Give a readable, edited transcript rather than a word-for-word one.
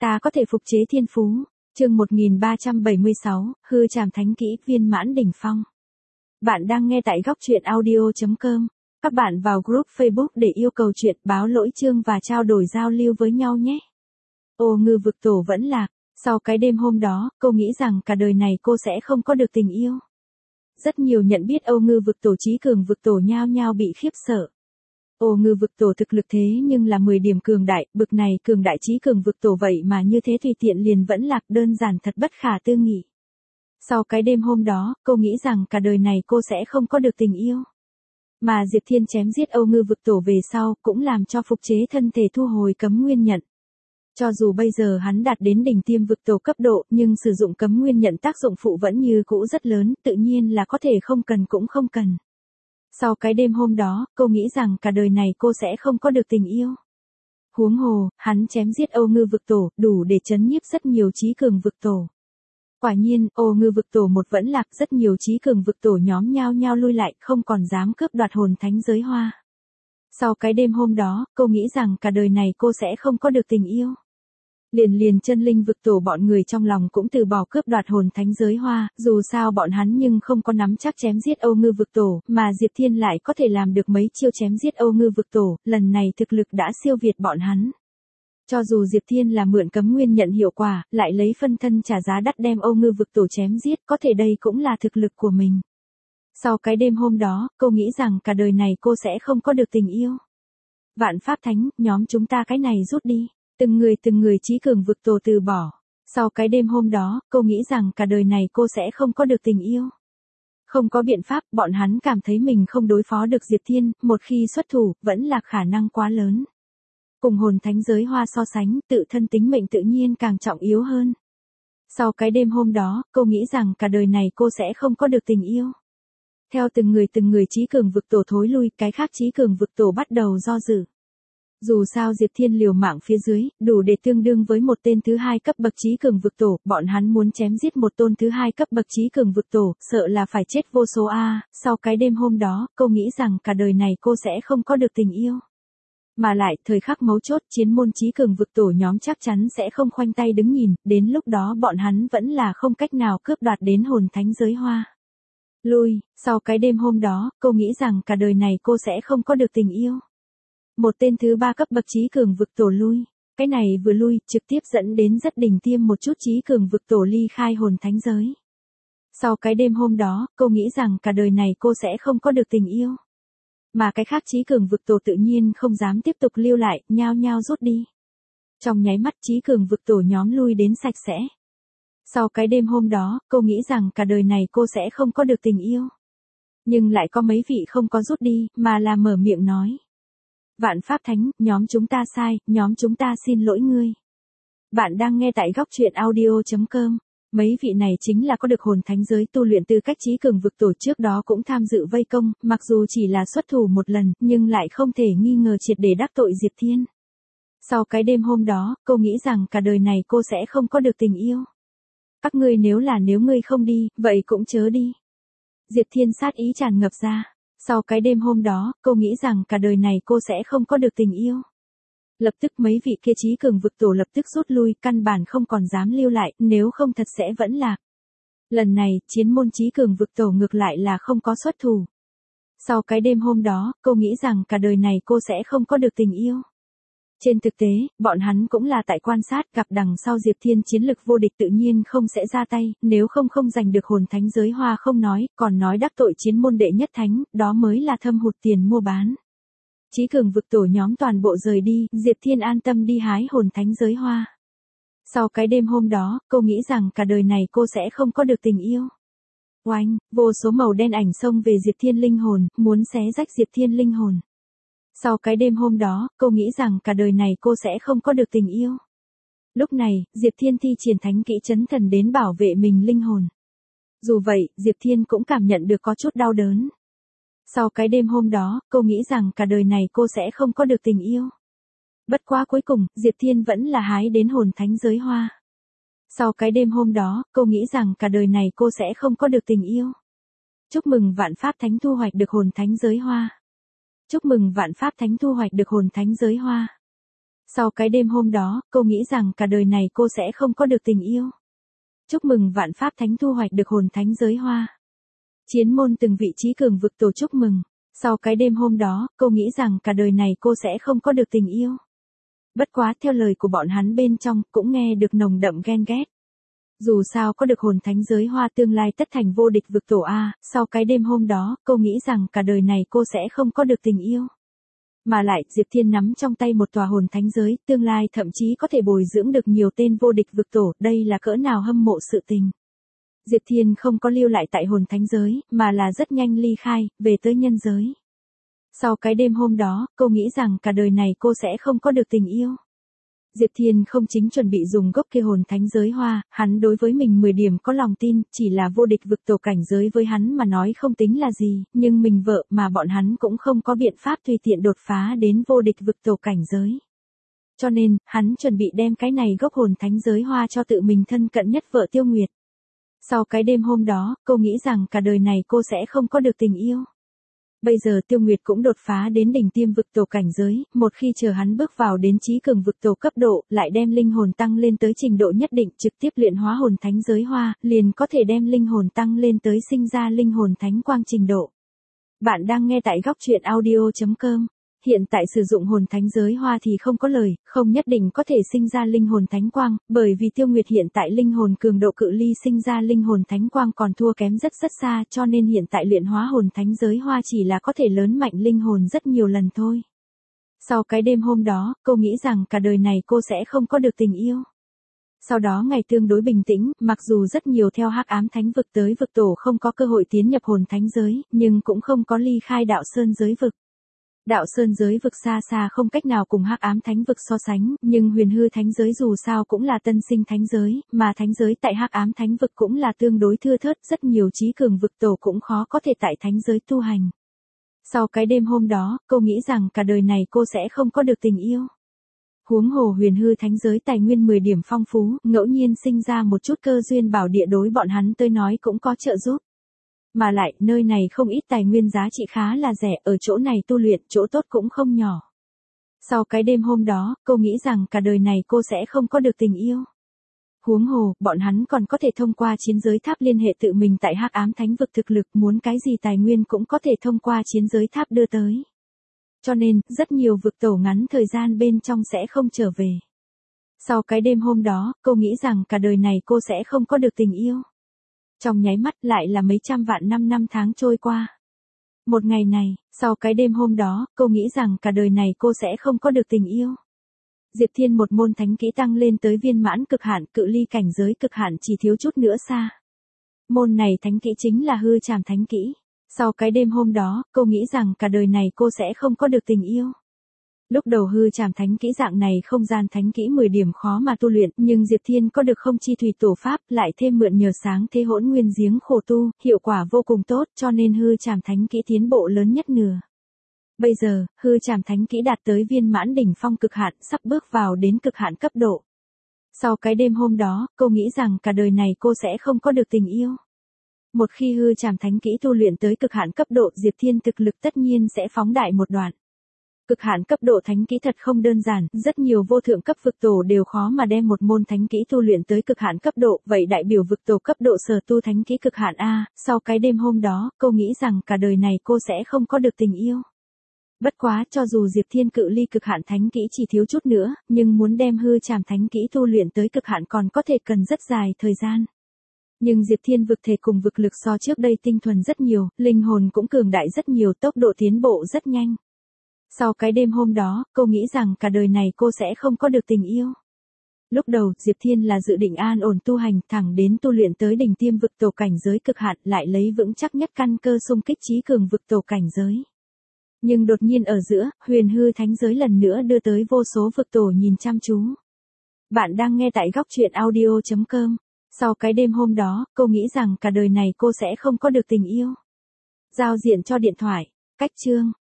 Ta có thể phục chế thiên phú. Chương 1376, hư trảm thánh kỹ viên mãn đỉnh phong. Bạn đang nghe tại góc truyện audio.com. Các bạn vào group Facebook để yêu cầu chuyện, báo lỗi chương và trao đổi giao lưu với nhau nhé. Ô Ngư vực tổ vẫn lạc. Sau cái đêm hôm đó, cô nghĩ rằng cả đời này cô sẽ không có được tình yêu. Rất nhiều nhận biết Ô Ngư vực tổ trí cường vực tổ nhao nhao bị khiếp sợ. Ô Ngư vực tổ thực lực thế nhưng là 10 điểm cường đại, bực này cường đại trí cường vực tổ vậy mà như thế tùy tiện liền vẫn lạc, đơn giản thật bất khả tư nghị. Sau cái đêm hôm đó, cô nghĩ rằng cả đời này cô sẽ không có được tình yêu. Mà Diệp Thiên chém giết Ô Ngư vực tổ về sau, cũng làm cho phục chế thân thể thu hồi cấm nguyên nhận. Cho dù bây giờ hắn đạt đến đỉnh tiêm vực tổ cấp độ, nhưng sử dụng cấm nguyên nhận tác dụng phụ vẫn như cũ rất lớn, tự nhiên là có thể không cần cũng không cần. Sau cái đêm hôm đó, cô nghĩ rằng cả đời này cô sẽ không có được tình yêu. Huống hồ, hắn chém giết Ô Ngư vực tổ, đủ để chấn nhiếp rất nhiều trí cường vực tổ. Quả nhiên, Ô Ngư vực tổ một vẫn lạc, rất nhiều trí cường vực tổ nhóm nhao nhao lui lại, không còn dám cướp đoạt hồn thánh giới hoa. Sau cái đêm hôm đó, cô nghĩ rằng cả đời này cô sẽ không có được tình yêu. Liền chân linh vực tổ bọn người trong lòng cũng từ bỏ cướp đoạt hồn thánh giới hoa, dù sao bọn hắn nhưng không có nắm chắc chém giết Ô Ngư vực tổ, mà Diệp Thiên lại có thể làm được mấy chiêu chém giết Ô Ngư vực tổ, lần này thực lực đã siêu việt bọn hắn. Cho dù Diệp Thiên là mượn cấm nguyên nhận hiệu quả, lại lấy phân thân trả giá đắt đem Ô Ngư vực tổ chém giết, có thể đây cũng là thực lực của mình. Sau cái đêm hôm đó, cô nghĩ rằng cả đời này cô sẽ không có được tình yêu. Vạn Pháp Thánh, nhóm chúng ta cái này rút đi. Từng người trí cường vực tổ từ bỏ. Sau cái đêm hôm đó, cô nghĩ rằng cả đời này cô sẽ không có được tình yêu. Không có biện pháp, bọn hắn cảm thấy mình không đối phó được Diệp Thiên, một khi xuất thủ, vẫn là khả năng quá lớn. Cùng hồn thánh giới hoa so sánh, tự thân tính mệnh tự nhiên càng trọng yếu hơn. Sau cái đêm hôm đó, cô nghĩ rằng cả đời này cô sẽ không có được tình yêu. Theo từng người trí cường vực tổ thối lui, cái khác trí cường vực tổ bắt đầu do dự. Dù sao Diệp Thiên liều mạng phía dưới, đủ để tương đương với một tên thứ hai cấp bậc trí cường vực tổ, bọn hắn muốn chém giết một tôn thứ hai cấp bậc trí cường vực tổ, sợ là phải chết vô số a. Sau cái đêm hôm đó, cô nghĩ rằng cả đời này cô sẽ không có được tình yêu. Mà lại, thời khắc mấu chốt, chiến môn trí cường vực tổ nhóm chắc chắn sẽ không khoanh tay đứng nhìn, đến lúc đó bọn hắn vẫn là không cách nào cướp đoạt đến hồn thánh giới hoa. Lui, sau cái đêm hôm đó, cô nghĩ rằng cả đời này cô sẽ không có được tình yêu. Một tên thứ ba cấp bậc trí cường vực tổ lui. Cái này vừa lui, trực tiếp dẫn đến rất đỉnh tiêm một chút trí cường vực tổ ly khai hồn thánh giới. Sau cái đêm hôm đó, cô nghĩ rằng cả đời này cô sẽ không có được tình yêu. Mà cái khác trí cường vực tổ tự nhiên không dám tiếp tục lưu lại, nhao nhao rút đi. Trong nháy mắt trí cường vực tổ nhóm lui đến sạch sẽ. Sau cái đêm hôm đó, cô nghĩ rằng cả đời này cô sẽ không có được tình yêu. Nhưng lại có mấy vị không có rút đi, mà là mở miệng nói. Vạn Pháp Thánh, nhóm chúng ta sai, nhóm chúng ta xin lỗi ngươi. Bạn đang nghe tại góc truyện audio.com. Mấy vị này chính là có được hồn thánh giới tu luyện tư cách trí cường vực tổ, trước đó cũng tham dự vây công, mặc dù chỉ là xuất thủ một lần, nhưng lại không thể nghi ngờ triệt để đắc tội Diệp Thiên. Sau cái đêm hôm đó, cô nghĩ rằng cả đời này cô sẽ không có được tình yêu. Các ngươi nếu ngươi không đi, vậy cũng chớ đi. Diệp Thiên sát ý tràn ngập ra. Sau cái đêm hôm đó, cô nghĩ rằng cả đời này cô sẽ không có được tình yêu. Lập tức mấy vị kia trí cường vực tổ lập tức rút lui, căn bản không còn dám lưu lại, nếu không thật sẽ vẫn lạc. Lần này, chiến môn trí cường vực tổ ngược lại là không có xuất thủ. Sau cái đêm hôm đó, cô nghĩ rằng cả đời này cô sẽ không có được tình yêu. Trên thực tế, bọn hắn cũng là tại quan sát, gặp đằng sau Diệp Thiên chiến lực vô địch tự nhiên không sẽ ra tay, nếu không giành được hồn thánh giới hoa không nói, còn nói đắc tội chiến môn đệ nhất thánh, đó mới là thâm hụt tiền mua bán. Trí cường vực tổ nhóm toàn bộ rời đi, Diệp Thiên an tâm đi hái hồn thánh giới hoa. Sau cái đêm hôm đó, cô nghĩ rằng cả đời này cô sẽ không có được tình yêu. Oanh, vô số màu đen ảnh xông về Diệp Thiên linh hồn, muốn xé rách Diệp Thiên linh hồn. Sau cái đêm hôm đó, cô nghĩ rằng cả đời này cô sẽ không có được tình yêu. Lúc này, Diệp Thiên thi triển thánh kỹ chấn thần đến bảo vệ mình linh hồn. Dù vậy, Diệp Thiên cũng cảm nhận được có chút đau đớn. Sau cái đêm hôm đó, cô nghĩ rằng cả đời này cô sẽ không có được tình yêu. Bất quá cuối cùng, Diệp Thiên vẫn là hái đến hồn thánh giới hoa. Sau cái đêm hôm đó, cô nghĩ rằng cả đời này cô sẽ không có được tình yêu. Chúc mừng Vạn Pháp Thánh thu hoạch được hồn thánh giới hoa. Chúc mừng Vạn Pháp Thánh thu hoạch được hồn thánh giới hoa. Sau cái đêm hôm đó, cô nghĩ rằng cả đời này cô sẽ không có được tình yêu. Chúc mừng vạn pháp thánh thu hoạch được hồn thánh giới hoa. Chiến môn từng vị trí cường vực tổ chúc mừng. Sau cái đêm hôm đó, cô nghĩ rằng cả đời này cô sẽ không có được tình yêu. Bất quá theo lời của bọn hắn bên trong cũng nghe được nồng đậm ghen ghét. Dù sao có được hồn thánh giới hoa tương lai tất thành vô địch vực tổ A, sau cái đêm hôm đó, cô nghĩ rằng cả đời này cô sẽ không có được tình yêu. Mà lại, Diệp Thiên nắm trong tay một tòa hồn thánh giới, tương lai thậm chí có thể bồi dưỡng được nhiều tên vô địch vực tổ, đây là cỡ nào hâm mộ sự tình. Diệp Thiên không có lưu lại tại hồn thánh giới, mà là rất nhanh ly khai, về tới nhân giới. Sau cái đêm hôm đó, cô nghĩ rằng cả đời này cô sẽ không có được tình yêu. Diệp Thiên không chính chuẩn bị dùng gốc kia hồn thánh giới hoa, hắn đối với mình 10 điểm có lòng tin, chỉ là vô địch vực tổ cảnh giới với hắn mà nói không tính là gì, nhưng mình vợ mà bọn hắn cũng không có biện pháp tùy tiện đột phá đến vô địch vực tổ cảnh giới. Cho nên, hắn chuẩn bị đem cái này gốc hồn thánh giới hoa cho tự mình thân cận nhất vợ Tiêu Nguyệt. Sau cái đêm hôm đó, cô nghĩ rằng cả đời này cô sẽ không có được tình yêu. Bây giờ Tiêu Nguyệt cũng đột phá đến đỉnh tiêm vực tổ cảnh giới, một khi chờ hắn bước vào đến trí cường vực tổ cấp độ, lại đem linh hồn tăng lên tới trình độ nhất định trực tiếp luyện hóa hồn thánh giới hoa, liền có thể đem linh hồn tăng lên tới sinh ra linh hồn thánh quang trình độ. Bạn đang nghe tại góc truyện audio.com. Hiện tại sử dụng hồn thánh giới hoa thì không có lời, không nhất định có thể sinh ra linh hồn thánh quang, bởi vì Tiêu Nguyệt hiện tại linh hồn cường độ cự ly sinh ra linh hồn thánh quang còn thua kém rất xa, cho nên hiện tại luyện hóa hồn thánh giới hoa chỉ là có thể lớn mạnh linh hồn rất nhiều lần thôi. Sau cái đêm hôm đó, cô nghĩ rằng cả đời này cô sẽ không có được tình yêu. Sau đó ngày tương đối bình tĩnh, mặc dù rất nhiều theo hắc ám thánh vực tới vực tổ không có cơ hội tiến nhập hồn thánh giới, nhưng cũng không có ly khai đạo sơn giới vực. Đạo sơn giới vực xa xa không cách nào cùng hắc ám thánh vực so sánh, nhưng huyền hư thánh giới dù sao cũng là tân sinh thánh giới, mà thánh giới tại hắc ám thánh vực cũng là tương đối thưa thớt, rất nhiều trí cường vực tổ cũng khó có thể tại thánh giới tu hành. Sau cái đêm hôm đó, cô nghĩ rằng cả đời này cô sẽ không có được tình yêu. Huống hồ huyền hư thánh giới tài nguyên 10 điểm phong phú, ngẫu nhiên sinh ra một chút cơ duyên bảo địa đối bọn hắn tới nói cũng có trợ giúp. Mà lại, nơi này không ít tài nguyên giá trị khá là rẻ, ở chỗ này tu luyện, chỗ tốt cũng không nhỏ. Sau cái đêm hôm đó, cô nghĩ rằng cả đời này cô sẽ không có được tình yêu. Huống hồ, bọn hắn còn có thể thông qua chiến giới tháp liên hệ tự mình tại hắc ám thánh vực thực lực, muốn cái gì tài nguyên cũng có thể thông qua chiến giới tháp đưa tới. Cho nên, rất nhiều vực tổ ngắn thời gian bên trong sẽ không trở về. Sau cái đêm hôm đó, cô nghĩ rằng cả đời này cô sẽ không có được tình yêu. Trong nháy mắt lại là mấy trăm vạn năm tháng trôi qua. Một ngày này, sau cái đêm hôm đó, cô nghĩ rằng cả đời này cô sẽ không có được tình yêu. Diệp Thiên một môn thánh kỹ tăng lên tới viên mãn cực hạn, cự ly cảnh giới cực hạn chỉ thiếu chút nữa xa. Môn này thánh kỹ chính là hư trảm thánh kỹ. Sau cái đêm hôm đó, cô nghĩ rằng cả đời này cô sẽ không có được tình yêu. Lúc đầu hư trảm thánh kỹ dạng này không gian thánh kỹ 10 điểm khó mà tu luyện, nhưng Diệp Thiên có được không chi thủy tổ pháp, lại thêm mượn nhờ sáng thế hỗn nguyên giếng khổ tu, hiệu quả vô cùng tốt, cho nên hư trảm thánh kỹ tiến bộ lớn nhất nửa. Bây giờ, hư trảm thánh kỹ đạt tới viên mãn đỉnh phong cực hạn, sắp bước vào đến cực hạn cấp độ. Sau cái đêm hôm đó, cô nghĩ rằng cả đời này cô sẽ không có được tình yêu. Một khi hư trảm thánh kỹ tu luyện tới cực hạn cấp độ, Diệp Thiên thực lực tất nhiên sẽ phóng đại một đoạn. Cực hạn cấp độ thánh kỹ thật không đơn giản, rất nhiều vô thượng cấp vực tổ đều khó mà đem một môn thánh kỹ tu luyện tới cực hạn cấp độ, vậy đại biểu vực tổ cấp độ sở tu thánh kỹ cực hạn A, sau cái đêm hôm đó, cô nghĩ rằng cả đời này cô sẽ không có được tình yêu. Bất quá, cho dù Diệp Thiên cự ly cực hạn thánh kỹ chỉ thiếu chút nữa, nhưng muốn đem hư trảm thánh kỹ tu luyện tới cực hạn còn có thể cần rất dài thời gian. Nhưng Diệp Thiên vực thể cùng vực lực so trước đây tinh thuần rất nhiều, linh hồn cũng cường đại rất nhiều, tốc độ tiến bộ rất nhanh. Sau cái đêm hôm đó, cô nghĩ rằng cả đời này cô sẽ không có được tình yêu. Lúc đầu, Diệp Thiên là dự định an ổn tu hành thẳng đến tu luyện tới đỉnh tiêm vực tổ cảnh giới cực hạn, lại lấy vững chắc nhất căn cơ xung kích trí cường vực tổ cảnh giới. Nhưng đột nhiên ở giữa, huyền hư thánh giới lần nữa đưa tới vô số vực tổ nhìn chăm chú. Bạn đang nghe tại góc truyện audio.com. Sau cái đêm hôm đó, cô nghĩ rằng cả đời này cô sẽ không có được tình yêu. Giao diện cho điện thoại. Cách chương.